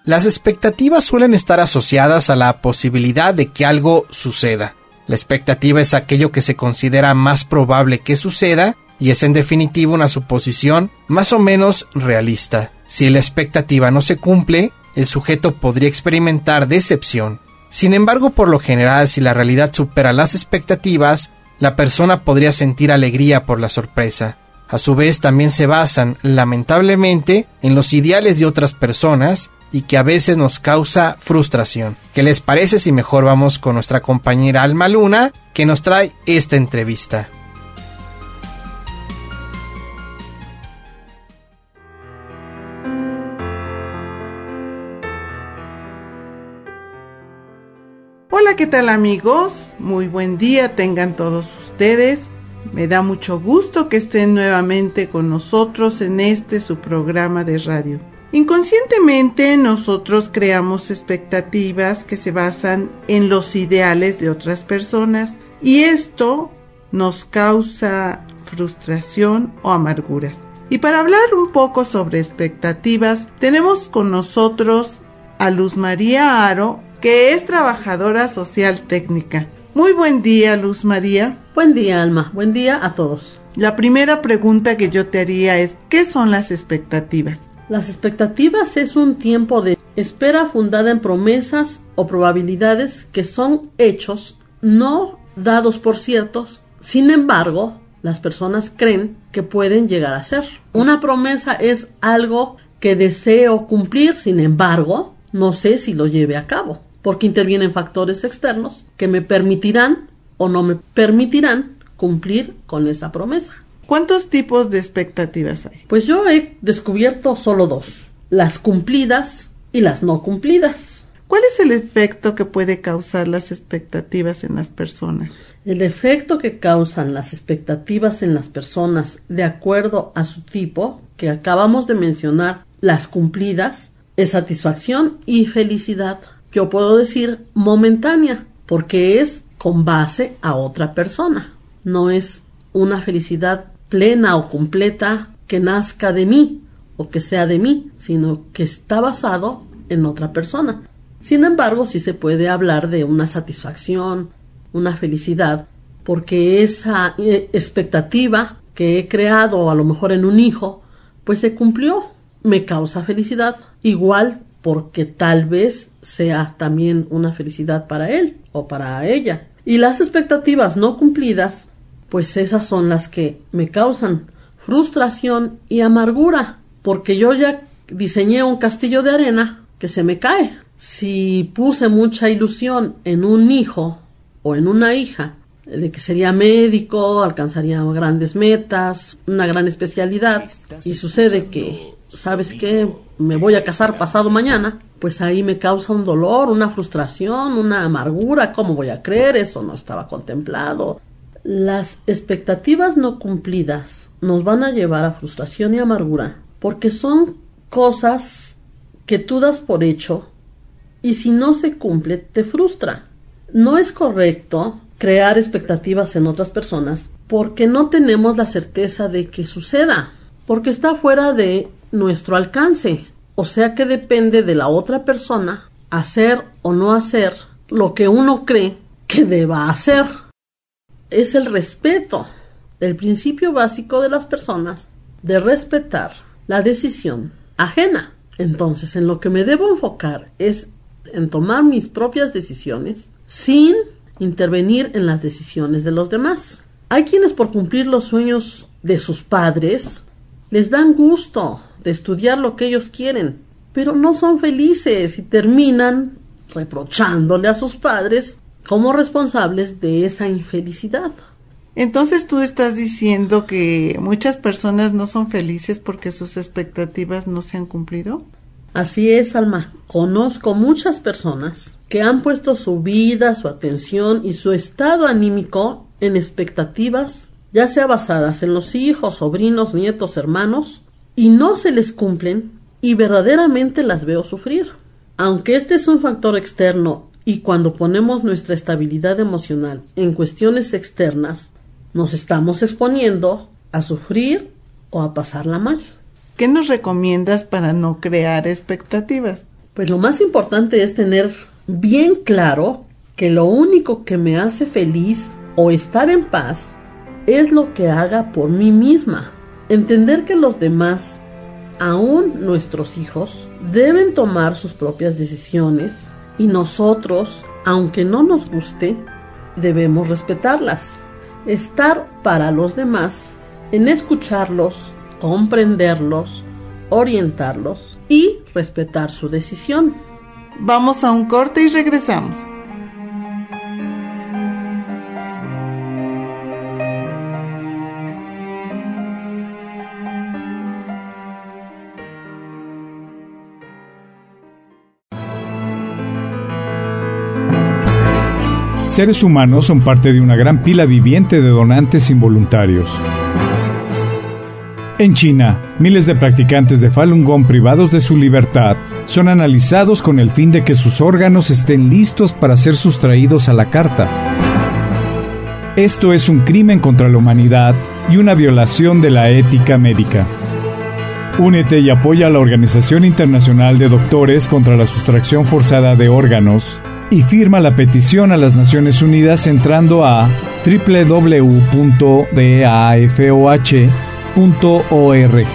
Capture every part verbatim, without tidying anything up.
Las expectativas suelen estar asociadas a la posibilidad de que algo suceda. La expectativa es aquello que se considera más probable que suceda y es en definitiva una suposición más o menos realista. Si la expectativa no se cumple, el sujeto podría experimentar decepción. Sin embargo, por lo general, si la realidad supera las expectativas, la persona podría sentir alegría por la sorpresa. A su vez, también se basan, lamentablemente, en los ideales de otras personas y que a veces nos causa frustración. ¿Qué les parece si mejor vamos con nuestra compañera Alma Luna, que nos trae esta entrevista? Hola, ¿qué tal amigos? Muy buen día tengan todos ustedes. Me da mucho gusto que estén nuevamente con nosotros en este su programa de radio. Inconscientemente nosotros creamos expectativas que se basan en los ideales de otras personas y esto nos causa frustración o amarguras. Y para hablar un poco sobre expectativas, tenemos con nosotros a Luz María Haro, que es trabajadora social técnica. Muy buen día, Luz María. Buen día, Alma. Buen día a todos. La primera pregunta que yo te haría es, ¿qué son las expectativas? Las expectativas es un tiempo de espera fundada en promesas o probabilidades que son hechos no dados por ciertos. Sin embargo, las personas creen que pueden llegar a ser. Una promesa es algo que deseo cumplir, sin embargo, no sé si lo lleve a cabo, porque intervienen factores externos que me permitirán o no me permitirán cumplir con esa promesa. ¿Cuántos tipos de expectativas hay? Pues yo he descubierto solo dos, las cumplidas y las no cumplidas. ¿Cuál es el efecto que puede causar las expectativas en las personas? El efecto que causan las expectativas en las personas de acuerdo a su tipo, que acabamos de mencionar, las cumplidas, es satisfacción y felicidad. Yo puedo decir momentánea, porque es con base a otra persona. No es una felicidad plena o completa que nazca de mí o que sea de mí, sino que está basado en otra persona. Sin embargo, sí se puede hablar de una satisfacción, una felicidad, porque esa expectativa que he creado a lo mejor en un hijo, pues se cumplió, me causa felicidad, igual porque tal vez sea también una felicidad para él o para ella. Y las expectativas no cumplidas, pues esas son las que me causan frustración y amargura, porque yo ya diseñé un castillo de arena que se me cae. Si puse mucha ilusión en un hijo o en una hija, de que sería médico, alcanzaría grandes metas, una gran especialidad, y sucede que, ¿sabes qué? Me voy a casar pasado mañana, pues ahí me causa un dolor, una frustración, una amargura. ¿Cómo voy a creer? Eso no estaba contemplado. Las expectativas no cumplidas nos van a llevar a frustración y amargura porque son cosas que tú das por hecho y si no se cumple te frustra. No es correcto crear expectativas en otras personas porque no tenemos la certeza de que suceda, porque está fuera de nuestro alcance, o sea que depende de la otra persona hacer o no hacer lo que uno cree que deba hacer. Es el respeto, el principio básico de las personas de respetar la decisión ajena. Entonces, en lo que me debo enfocar es en tomar mis propias decisiones sin intervenir en las decisiones de los demás. Hay quienes por cumplir los sueños de sus padres les dan gusto de estudiar lo que ellos quieren, pero no son felices y terminan reprochándole a sus padres como responsables de esa infelicidad. Entonces tú estás diciendo que muchas personas no son felices porque sus expectativas no se han cumplido. Así es, Alma. Conozco muchas personas que han puesto su vida, su atención y su estado anímico en expectativas, ya sea basadas en los hijos, sobrinos, nietos, hermanos, y no se les cumplen y verdaderamente las veo sufrir. Aunque este es un factor externo y cuando ponemos nuestra estabilidad emocional en cuestiones externas, nos estamos exponiendo a sufrir o a pasarla mal. ¿Qué nos recomiendas para no crear expectativas? Pues lo más importante es tener bien claro que lo único que me hace feliz o estar en paz es lo que haga por mí misma. Entender que los demás, aún nuestros hijos, deben tomar sus propias decisiones y nosotros, aunque no nos guste, debemos respetarlas. Estar para los demás en escucharlos, comprenderlos, orientarlos y respetar su decisión. Vamos a un corte y regresamos. Seres humanos son parte de una gran pila viviente de donantes involuntarios. En China, miles de practicantes de Falun Gong privados de su libertad son analizados con el fin de que sus órganos estén listos para ser sustraídos a la carta. Esto es un crimen contra la humanidad y una violación de la ética médica. Únete y apoya a la Organización Internacional de Doctores contra la Sustracción Forzada de Órganos y firma la petición a las Naciones Unidas entrando a doble u doble u doble u punto d a f o h punto org.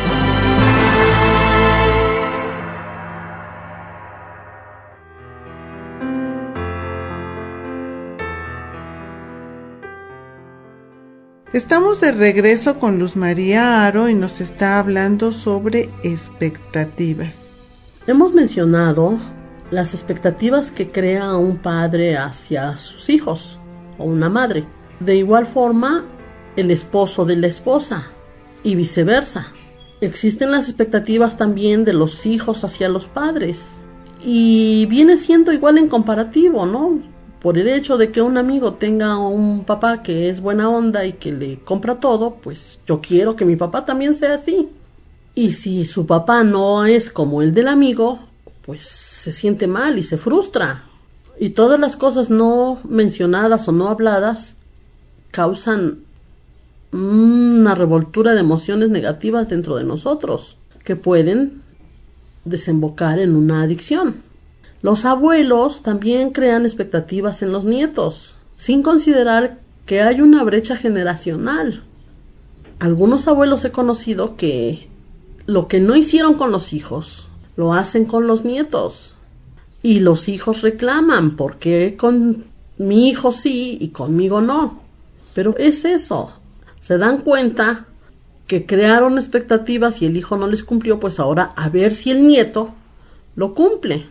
Estamos de regreso con Luz María Aro y nos está hablando sobre expectativas. Hemos mencionado las expectativas que crea un padre hacia sus hijos o una madre. De igual forma, el esposo de la esposa y viceversa. Existen las expectativas también de los hijos hacia los padres y viene siendo igual en comparativo, ¿no? Por el hecho de que un amigo tenga un papá que es buena onda y que le compra todo, pues yo quiero que mi papá también sea así. Y si su papá no es como el del amigo, pues se siente mal y se frustra. Y todas las cosas no mencionadas o no habladas causan una revoltura de emociones negativas dentro de nosotros que pueden desembocar en una adicción. Los abuelos también crean expectativas en los nietos, sin considerar que hay una brecha generacional. Algunos abuelos he conocido que lo que no hicieron con los hijos, lo hacen con los nietos. Y los hijos reclaman, ¿por qué con mi hijo sí y conmigo no? Pero es eso. Se dan cuenta que crearon expectativas y el hijo no les cumplió, pues ahora a ver si el nieto lo cumple.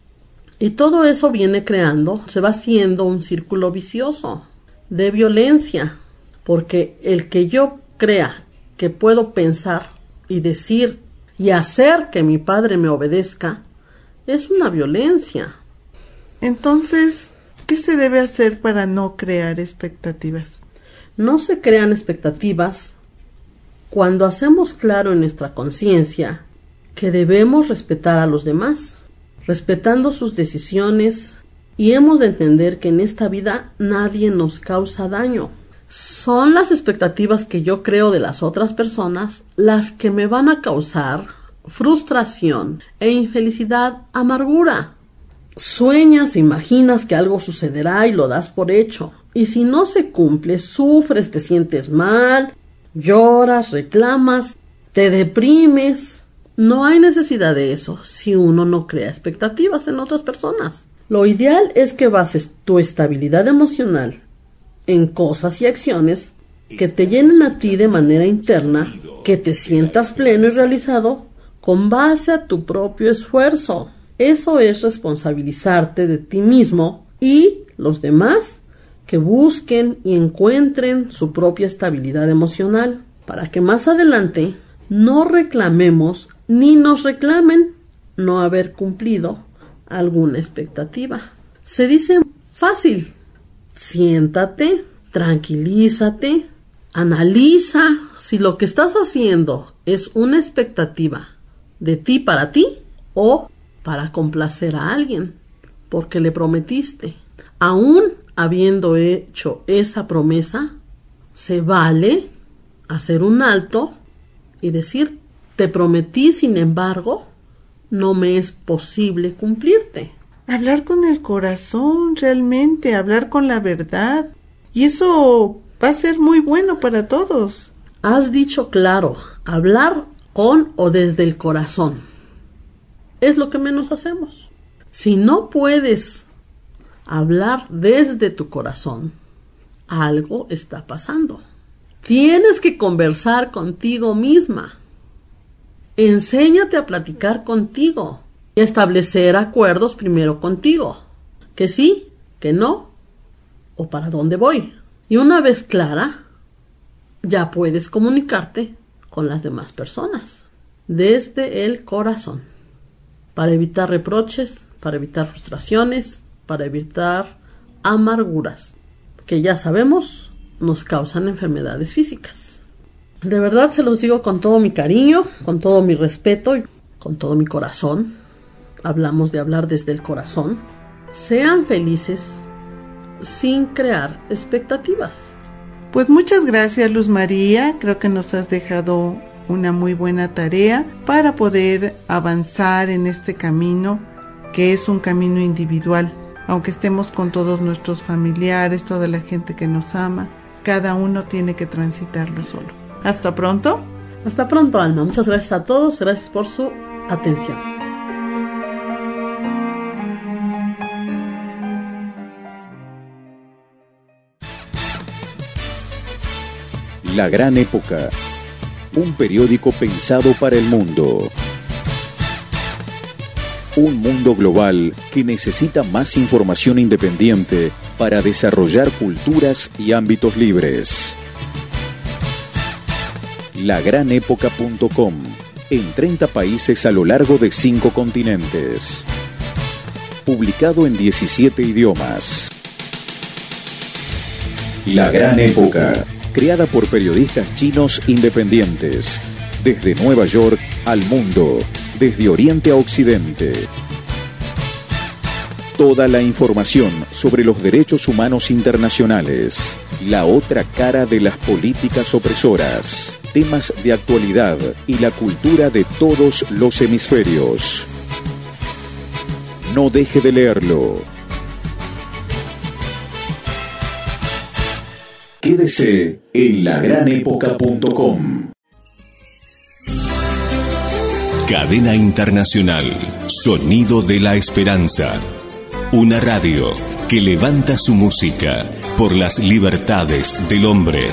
Y todo eso viene creando, se va haciendo un círculo vicioso de violencia, porque el que yo crea que puedo pensar y decir y hacer que mi padre me obedezca es una violencia. Entonces, ¿qué se debe hacer para no crear expectativas? No se crean expectativas cuando hacemos claro en nuestra conciencia que debemos respetar a los demás, respetando sus decisiones, y hemos de entender que en esta vida nadie nos causa daño. Son las expectativas que yo creo de las otras personas las que me van a causar frustración e infelicidad, amargura. Sueñas, imaginas que algo sucederá y lo das por hecho. Y si no se cumple, sufres, te sientes mal, lloras, reclamas, te deprimes. No hay necesidad de eso si uno no crea expectativas en otras personas. Lo ideal es que bases tu estabilidad emocional en cosas y acciones que te llenen a ti de manera interna, que te sientas pleno y realizado con base a tu propio esfuerzo. Eso es responsabilizarte de ti mismo y los demás que busquen y encuentren su propia estabilidad emocional para que más adelante no reclamemos ni nos reclamen no haber cumplido alguna expectativa. Se dice fácil. Siéntate, tranquilízate, analiza si lo que estás haciendo es una expectativa de ti para ti o para complacer a alguien, porque le prometiste. Aún habiendo hecho esa promesa, se vale hacer un alto y decir, te prometí, sin embargo, no me es posible cumplirte. Hablar con el corazón, realmente, hablar con la verdad. Y eso va a ser muy bueno para todos. Has dicho claro, hablar con o desde el corazón. Es lo que menos hacemos. Si no puedes hablar desde tu corazón, algo está pasando. Tienes que conversar contigo misma. Enséñate a platicar contigo y establecer acuerdos primero contigo. Que sí, que no, o para dónde voy. Y una vez clara, ya puedes comunicarte con las demás personas desde el corazón, para evitar reproches, para evitar frustraciones, para evitar amarguras, que ya sabemos nos causan enfermedades físicas. De verdad se los digo con todo mi cariño, con todo mi respeto y con todo mi corazón. Hablamos de hablar desde el corazón. Sean felices sin crear expectativas. Pues muchas gracias, Luz María. Creo que nos has dejado una muy buena tarea para poder avanzar en este camino, que es un camino individual. Aunque estemos con todos nuestros familiares, toda la gente que nos ama, cada uno tiene que transitarlo solo. Hasta pronto. Hasta pronto, Alma. Muchas gracias a todos. Gracias por su atención. La Gran Época, un periódico pensado para el mundo. Un mundo global que necesita más información independiente para desarrollar culturas y ámbitos libres. la gran época punto com, en treinta países a lo largo de cinco continentes. Publicado en diecisiete idiomas. La Gran Época, creada por periodistas chinos independientes, desde Nueva York al mundo, desde Oriente a Occidente. Toda la información sobre los derechos humanos internacionales, la otra cara de las políticas opresoras, temas de actualidad y la cultura de todos los hemisferios. No deje de leerlo. Quédese en la gran época punto com. Cadena Internacional, Sonido de la Esperanza. Una radio que levanta su música por las libertades del hombre.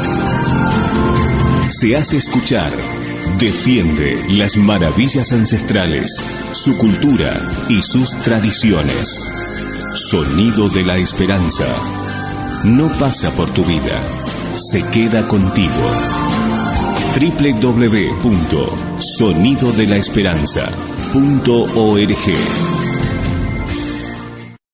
Se hace escuchar, defiende las maravillas ancestrales, su cultura y sus tradiciones. Sonido de la Esperanza. No pasa por tu vida, se queda contigo. doble u doble u doble u punto sonido de la esperanza punto org